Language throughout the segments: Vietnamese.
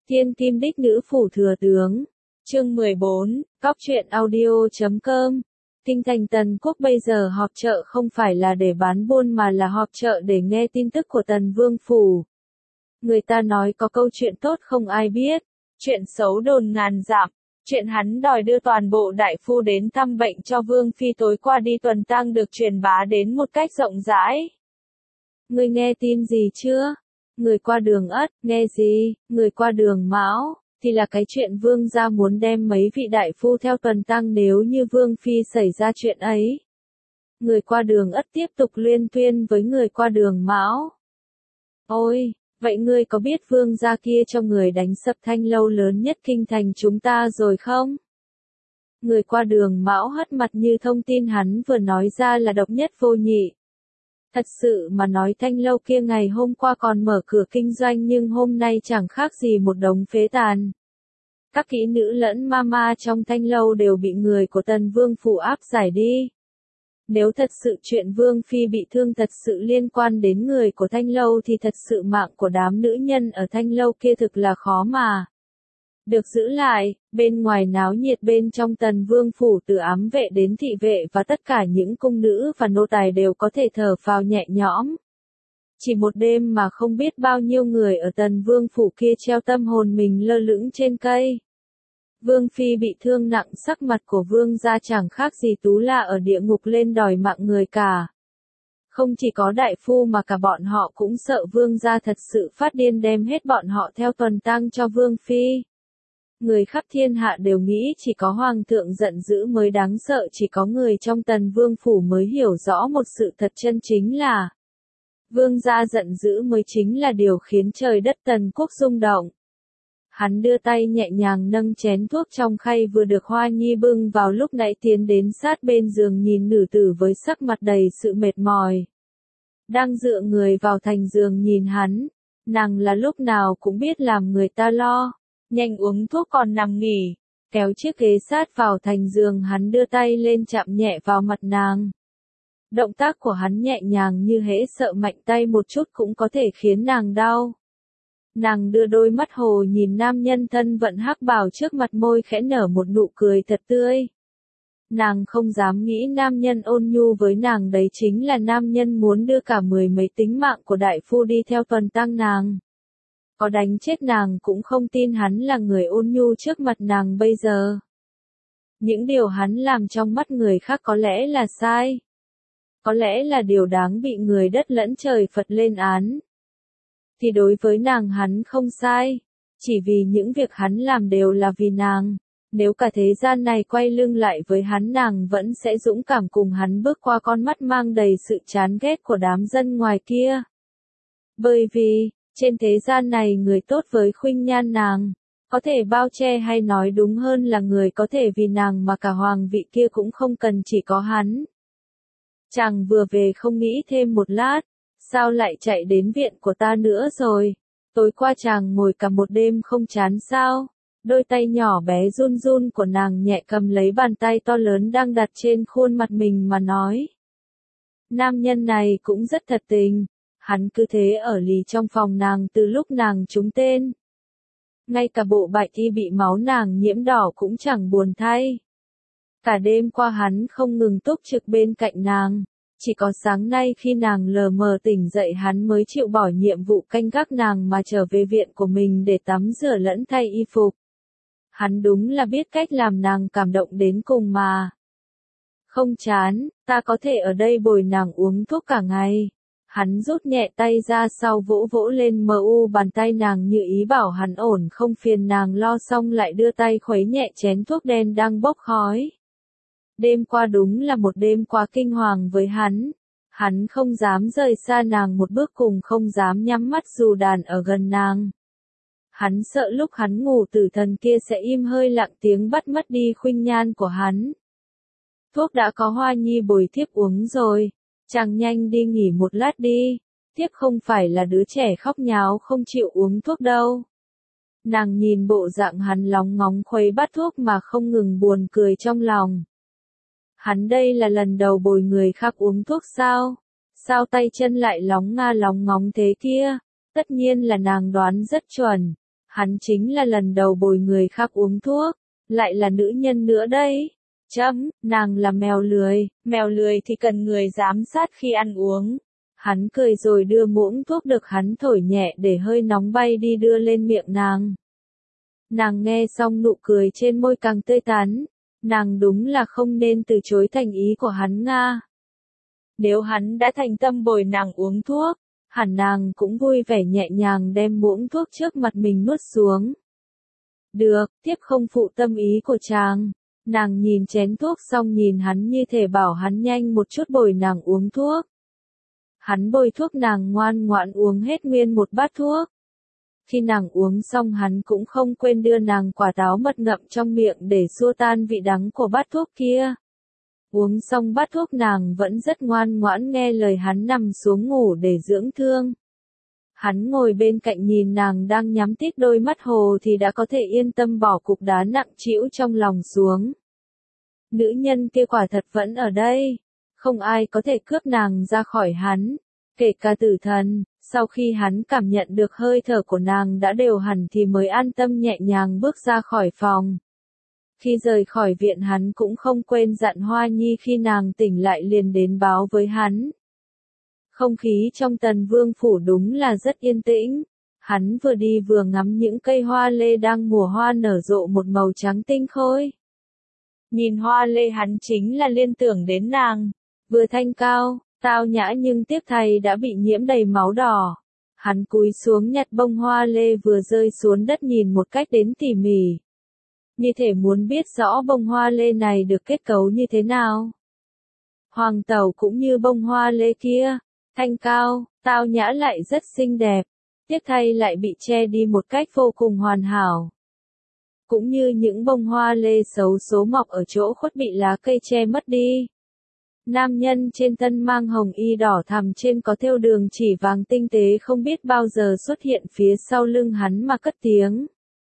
Thiên kim đích nữ phủ thừa tướng. Chương 14, Cóc truyện audio.com. Kinh thành Tần Quốc bây giờ họp chợ không phải là để bán buôn mà là họp chợ để nghe tin tức của Tần Vương phủ. Người ta nói có câu chuyện tốt không ai biết, chuyện xấu đồn ngàn dặm. Chuyện hắn đòi đưa toàn bộ đại phu đến thăm bệnh cho Vương Phi tối qua đi tuần tang được truyền bá đến một cách rộng rãi. Ngươi nghe tin gì chưa? Người qua đường Ất, nghe gì? Người qua đường Mão, thì là cái chuyện Vương gia muốn đem mấy vị đại phu theo tuần tang nếu như Vương Phi xảy ra chuyện ấy. Người qua đường Ất tiếp tục luyên thuyên với người qua đường Mão. Ôi! Vậy ngươi có biết Vương gia kia cho người đánh sập thanh lâu lớn nhất kinh thành chúng ta rồi không? Người qua đường Mão hất mặt như thông tin hắn vừa nói ra là độc nhất vô nhị. Thật sự mà nói thanh lâu kia ngày hôm qua còn mở cửa kinh doanh nhưng hôm nay chẳng khác gì một đống phế tàn. Các kỹ nữ lẫn mama trong thanh lâu đều bị người của Tần Vương phủ áp giải đi. Nếu thật sự chuyện Vương Phi bị thương thật sự liên quan đến người của thanh lâu thì thật sự mạng của đám nữ nhân ở thanh lâu kia thực là khó mà được giữ lại. Bên ngoài náo nhiệt, bên trong Tần Vương phủ từ ám vệ đến thị vệ và tất cả những cung nữ và nô tài đều có thể thở phào nhẹ nhõm. Chỉ một đêm mà không biết bao nhiêu người ở Tần Vương phủ kia treo tâm hồn mình lơ lửng trên cây. Vương Phi bị thương nặng, sắc mặt của Vương gia chẳng khác gì Tú La ở địa ngục lên đòi mạng người cả. Không chỉ có đại phu mà cả bọn họ cũng sợ Vương gia thật sự phát điên đem hết bọn họ theo tuần tang cho Vương Phi. Người khắp thiên hạ đều nghĩ chỉ có Hoàng thượng giận dữ mới đáng sợ, chỉ có người trong Tần Vương phủ mới hiểu rõ một sự thật chân chính là Vương gia giận dữ mới chính là điều khiến trời đất Tần Quốc rung động. Hắn đưa tay nhẹ nhàng nâng chén thuốc trong khay vừa được Hoa Nhi bưng vào lúc nãy tiến đến sát bên giường nhìn nữ tử với sắc mặt đầy sự mệt mỏi. Đang dựa người vào thành giường nhìn hắn, nàng là lúc nào cũng biết làm người ta lo, nhanh uống thuốc còn nằm nghỉ, kéo chiếc ghế sát vào thành giường hắn đưa tay lên chạm nhẹ vào mặt nàng. Động tác của hắn nhẹ nhàng như hễ sợ mạnh tay một chút cũng có thể khiến nàng đau. Nàng đưa đôi mắt hồ nhìn nam nhân thân vận hắc bào trước mặt, môi khẽ nở một nụ cười thật tươi. Nàng không dám nghĩ nam nhân ôn nhu với nàng đấy chính là nam nhân muốn đưa cả mười mấy tính mạng của đại phu đi theo tuần tang nàng. Có đánh chết nàng cũng không tin hắn là người ôn nhu trước mặt nàng bây giờ. Những điều hắn làm trong mắt người khác có lẽ là sai. Có lẽ là điều đáng bị người đất lẫn trời Phật lên án. Thì đối với nàng hắn không sai, chỉ vì những việc hắn làm đều là vì nàng. Nếu cả thế gian này quay lưng lại với hắn, nàng vẫn sẽ dũng cảm cùng hắn bước qua con mắt mang đầy sự chán ghét của đám dân ngoài kia. Bởi vì, trên thế gian này người tốt với khuynh nhan nàng, có thể bao che hay nói đúng hơn là người có thể vì nàng mà cả hoàng vị kia cũng không cần, chỉ có hắn. Chàng vừa về không nghĩ thêm một lát. Sao lại chạy đến viện của ta nữa rồi? Tối qua chàng ngồi cả một đêm không chán sao? Đôi tay nhỏ bé run run của nàng nhẹ cầm lấy bàn tay to lớn đang đặt trên khuôn mặt mình mà nói. Nam nhân này cũng rất thật tình. Hắn cứ thế ở lì trong phòng nàng từ lúc nàng trúng tên. Ngay cả bộ bạch y bị máu nàng nhiễm đỏ cũng chẳng buồn thay. Cả đêm qua hắn không ngừng túc trực bên cạnh nàng. Chỉ có sáng nay khi nàng lờ mờ tỉnh dậy hắn mới chịu bỏ nhiệm vụ canh gác nàng mà trở về viện của mình để tắm rửa lẫn thay y phục. Hắn đúng là biết cách làm nàng cảm động đến cùng mà. Không chán, ta có thể ở đây bồi nàng uống thuốc cả ngày. Hắn rút nhẹ tay ra sau vỗ vỗ lên bàn tay nàng như ý bảo hắn ổn không phiền nàng lo, xong lại đưa tay khuấy nhẹ chén thuốc đen đang bốc khói. Đêm qua đúng là một đêm quá kinh hoàng với hắn. Hắn không dám rời xa nàng một bước, cùng không dám nhắm mắt dù đàn ở gần nàng. Hắn sợ lúc hắn ngủ tử thần kia sẽ im hơi lặng tiếng bắt mất đi khuynh nhan của hắn. Thuốc đã có Hoa Nhi bồi thiếp uống rồi. Chàng nhanh đi nghỉ một lát đi. Thiếp không phải là đứa trẻ khóc nháo không chịu uống thuốc đâu. Nàng nhìn bộ dạng hắn lóng ngóng khuấy bát thuốc mà không ngừng buồn cười trong lòng. Hắn đây là lần đầu bồi người khác uống thuốc sao? Sao tay chân lại lóng nga lóng ngóng thế kia? Tất nhiên là nàng đoán rất chuẩn. Hắn chính là lần đầu bồi người khác uống thuốc, lại là nữ nhân nữa đây. Nàng là mèo lười thì cần người giám sát khi ăn uống. Hắn cười rồi đưa muỗng thuốc được hắn thổi nhẹ để hơi nóng bay đi đưa lên miệng nàng. Nàng nghe xong nụ cười trên môi càng tươi tắn, nàng đúng là không nên từ chối thành ý của hắn nga. Nếu hắn đã thành tâm bồi nàng uống thuốc, hẳn nàng cũng vui vẻ nhẹ nhàng đem muỗng thuốc trước mặt mình nuốt xuống. Được, tiếp không phụ tâm ý của chàng. Nàng nhìn chén thuốc xong nhìn hắn như thể bảo hắn nhanh một chút bồi nàng uống thuốc. Hắn bồi thuốc nàng ngoan ngoãn uống hết nguyên một bát thuốc. Khi nàng uống xong hắn cũng không quên đưa nàng quả táo mật ngậm trong miệng để xua tan vị đắng của bát thuốc kia. Uống xong bát thuốc nàng vẫn rất ngoan ngoãn nghe lời hắn nằm xuống ngủ để dưỡng thương. Hắn ngồi bên cạnh nhìn nàng đang nhắm tít đôi mắt hồ thì đã có thể yên tâm bỏ cục đá nặng trĩu trong lòng xuống. Nữ nhân kia quả thật vẫn ở đây, không ai có thể cướp nàng ra khỏi hắn, kể cả tử thần. Sau khi hắn cảm nhận được hơi thở của nàng đã đều hẳn thì mới an tâm nhẹ nhàng bước ra khỏi phòng. Khi rời khỏi viện hắn cũng không quên dặn Hoa Nhi khi nàng tỉnh lại liền đến báo với hắn. Không khí trong Tần Vương phủ đúng là rất yên tĩnh. Hắn vừa đi vừa ngắm những cây hoa lê đang mùa hoa nở rộ một màu trắng tinh khôi. Nhìn hoa lê hắn chính là liên tưởng đến nàng, vừa thanh cao, tao nhã nhưng tiếc thay đã bị nhiễm đầy máu đỏ. Hắn cúi xuống nhặt bông hoa lê vừa rơi xuống đất nhìn một cách đến tỉ mỉ. Như thể muốn biết rõ bông hoa lê này được kết cấu như thế nào. Hoàng tẩu cũng như bông hoa lê kia, thanh cao, tao nhã lại rất xinh đẹp, tiếc thay lại bị che đi một cách vô cùng hoàn hảo. Cũng như những bông hoa lê xấu số mọc ở chỗ khuất bị lá cây che mất đi. Nam nhân trên thân mang hồng y đỏ thắm trên có thêu đường chỉ vàng tinh tế không biết bao giờ xuất hiện phía sau lưng hắn mà cất tiếng.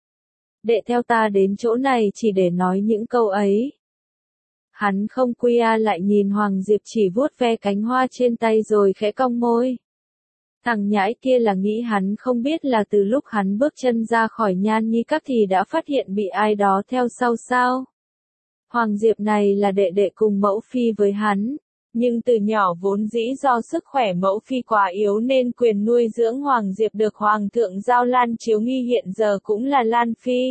Đệ theo ta đến chỗ này chỉ để nói những câu ấy. Hắn không lại nhìn Hoàng Diệp chỉ vuốt ve cánh hoa trên tay rồi khẽ cong môi. Thằng nhãi kia là nghĩ hắn không biết là từ lúc hắn bước chân ra khỏi Nhan Nhi Các thì đã phát hiện bị ai đó theo sau sao. Hoàng Diệp này là đệ đệ cùng mẫu phi với hắn, nhưng từ nhỏ vốn dĩ do sức khỏe mẫu phi quá yếu nên quyền nuôi dưỡng Hoàng Diệp được Hoàng thượng giao Lan Chiếu Nghi hiện giờ cũng là Lan Phi.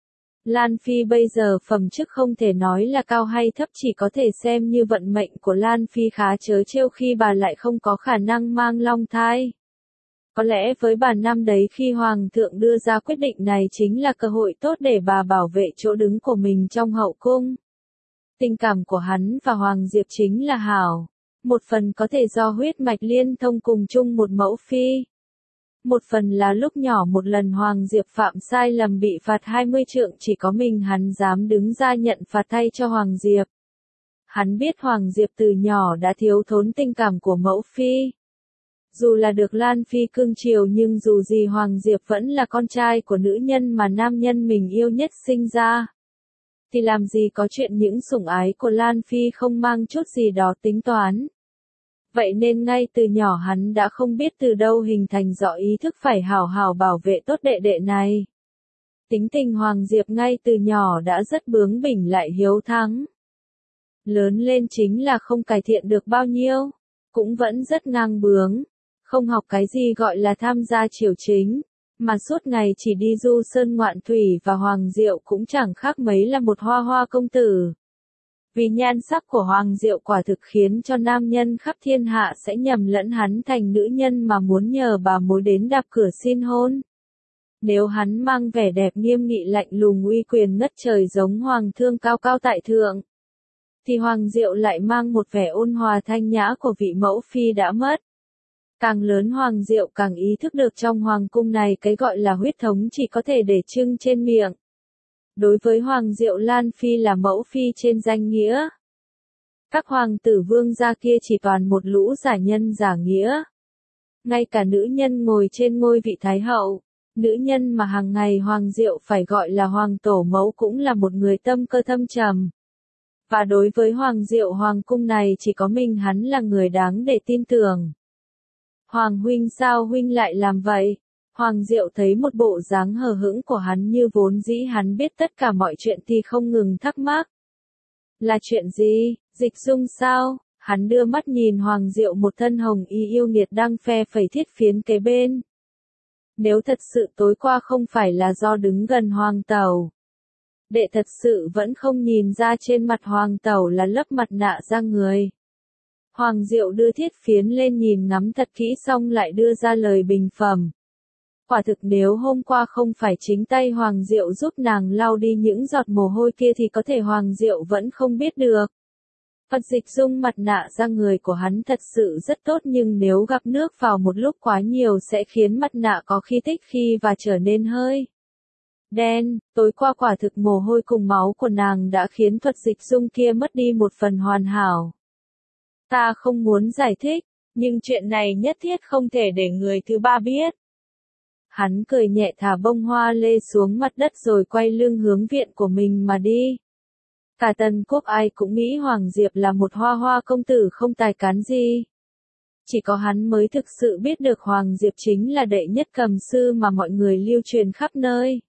Lan Phi bây giờ phẩm chức không thể nói là cao hay thấp, chỉ có thể xem như vận mệnh của Lan Phi khá trớ trêu khi bà lại không có khả năng mang long thai. Có lẽ với bà năm đấy khi Hoàng thượng đưa ra quyết định này chính là cơ hội tốt để bà bảo vệ chỗ đứng của mình trong hậu cung. Tình cảm của hắn và Hoàng Diệp chính là hảo. Một phần có thể do huyết mạch liên thông cùng chung một mẫu phi. Một phần là lúc nhỏ một lần Hoàng Diệp phạm sai lầm bị phạt 20 trượng chỉ có mình hắn dám đứng ra nhận phạt thay cho Hoàng Diệp. Hắn biết Hoàng Diệp từ nhỏ đã thiếu thốn tình cảm của mẫu phi. Dù là được Lan Phi cưng chiều nhưng dù gì Hoàng Diệp vẫn là con trai của nữ nhân mà nam nhân mình yêu nhất sinh ra. Thì làm gì có chuyện những sủng ái của Lan Phi không mang chút gì đó tính toán. Vậy nên ngay từ nhỏ hắn đã không biết từ đâu hình thành rõ ý thức phải hảo hảo bảo vệ tốt đệ đệ này. Tính tình Hoàng Diệp ngay từ nhỏ đã rất bướng bỉnh lại hiếu thắng. Lớn lên chính là không cải thiện được bao nhiêu, cũng vẫn rất ngang bướng, không học cái gì gọi là tham gia triều chính, mà suốt ngày chỉ đi du sơn ngoạn thủy và Hoàng Diệu cũng chẳng khác mấy là một hoa hoa công tử. Vì nhan sắc của Hoàng Diệu quả thực khiến cho nam nhân khắp thiên hạ sẽ nhầm lẫn hắn thành nữ nhân mà muốn nhờ bà mối đến đạp cửa xin hôn. Nếu hắn mang vẻ đẹp nghiêm nghị lạnh lùng uy quyền ngất trời giống hoàng thương cao cao tại thượng, thì Hoàng Diệu lại mang một vẻ ôn hòa thanh nhã của vị mẫu phi đã mất. Càng lớn Hoàng Diệu càng ý thức được trong hoàng cung này cái gọi là huyết thống chỉ có thể để trưng trên miệng. Đối với Hoàng Diệu Lan Phi là mẫu phi trên danh nghĩa. Các hoàng tử vương gia kia chỉ toàn một lũ giả nhân giả nghĩa. Ngay cả nữ nhân ngồi trên ngôi vị thái hậu, nữ nhân mà hàng ngày Hoàng Diệu phải gọi là hoàng tổ mẫu cũng là một người tâm cơ thâm trầm. Và đối với Hoàng Diệu hoàng cung này chỉ có mình hắn là người đáng để tin tưởng. Hoàng huynh sao huynh lại làm vậy? Hoàng Diệu thấy một bộ dáng hờ hững của hắn như vốn dĩ hắn biết tất cả mọi chuyện thì không ngừng thắc mắc. Là chuyện gì? Dịch Dung sao? Hắn đưa mắt nhìn Hoàng Diệu một thân hồng y yêu nghiệt đang phe phẩy thiết phiến kế bên. Nếu thật sự tối qua không phải là do đứng gần Hoàng Tẩu, đệ thật sự vẫn không nhìn ra trên mặt Hoàng Tẩu là lớp mặt nạ da người. Hoàng Diệu đưa thiết phiến lên nhìn ngắm thật kỹ xong lại đưa ra lời bình phẩm. Quả thực nếu hôm qua không phải chính tay Hoàng Diệu giúp nàng lau đi những giọt mồ hôi kia thì có thể Hoàng Diệu vẫn không biết được. Phật Dịch Dung mặt nạ da người của hắn thật sự rất tốt nhưng nếu gặp nước vào một lúc quá nhiều sẽ khiến mặt nạ có khí tích khi và trở nên hơi đen. Tối qua quả thực mồ hôi cùng máu của nàng đã khiến thuật Dịch Dung kia mất đi một phần hoàn hảo. Ta không muốn giải thích, nhưng chuyện này nhất thiết không thể để người thứ ba biết. Hắn cười nhẹ thả bông hoa lê xuống mặt đất rồi quay lưng hướng viện của mình mà đi. Cả Tần Quốc ai cũng nghĩ Hoàng Diệp là một hoa hoa công tử không tài cán gì. Chỉ có hắn mới thực sự biết được Hoàng Diệp chính là đệ nhất cầm sư mà mọi người lưu truyền khắp nơi.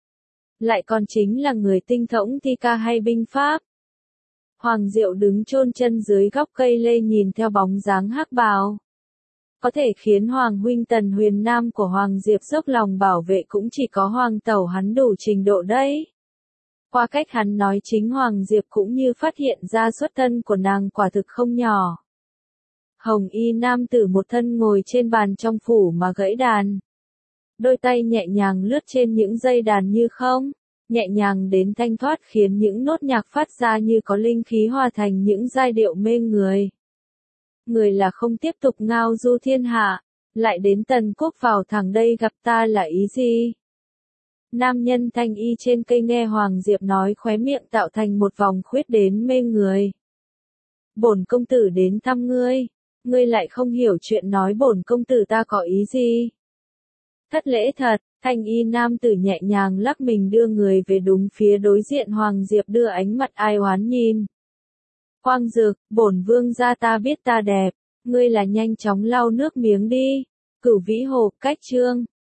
Lại còn chính là người tinh thông thi ca hay binh pháp. Hoàng Diệu đứng chôn chân dưới gốc cây lê nhìn theo bóng dáng hắc bào. Có thể khiến Hoàng huynh Tần Huyền Nam của Hoàng Diệp dốc lòng bảo vệ cũng chỉ có Hoàng Tẩu hắn đủ trình độ đấy. Qua cách hắn nói chính Hoàng Diệp cũng như phát hiện ra xuất thân của nàng quả thực không nhỏ. Hồng y nam tử một thân ngồi trên bàn trong phủ mà gãy đàn. Đôi tay nhẹ nhàng lướt trên những dây đàn như không, nhẹ nhàng đến thanh thoát khiến những nốt nhạc phát ra như có linh khí hòa thành những giai điệu mê người. Người là không tiếp tục ngao du thiên hạ, lại đến Tần Quốc vào thẳng đây gặp ta là ý gì? Nam nhân thanh y trên cây nghe Hoàng Diệp nói khóe miệng tạo thành một vòng khuyết đến mê người. Bổn công tử đến thăm ngươi lại không hiểu chuyện nói bổn công tử ta có ý gì? Thất lễ thật, thanh y nam tử nhẹ nhàng lắc mình đưa người về đúng phía đối diện Hoàng Diệp đưa ánh mặt ai oán nhìn. Quang Dực, bổn vương gia ta biết ta đẹp, ngươi là nhanh chóng lau nước miếng đi. Cửu Vĩ Hồ, cách chương.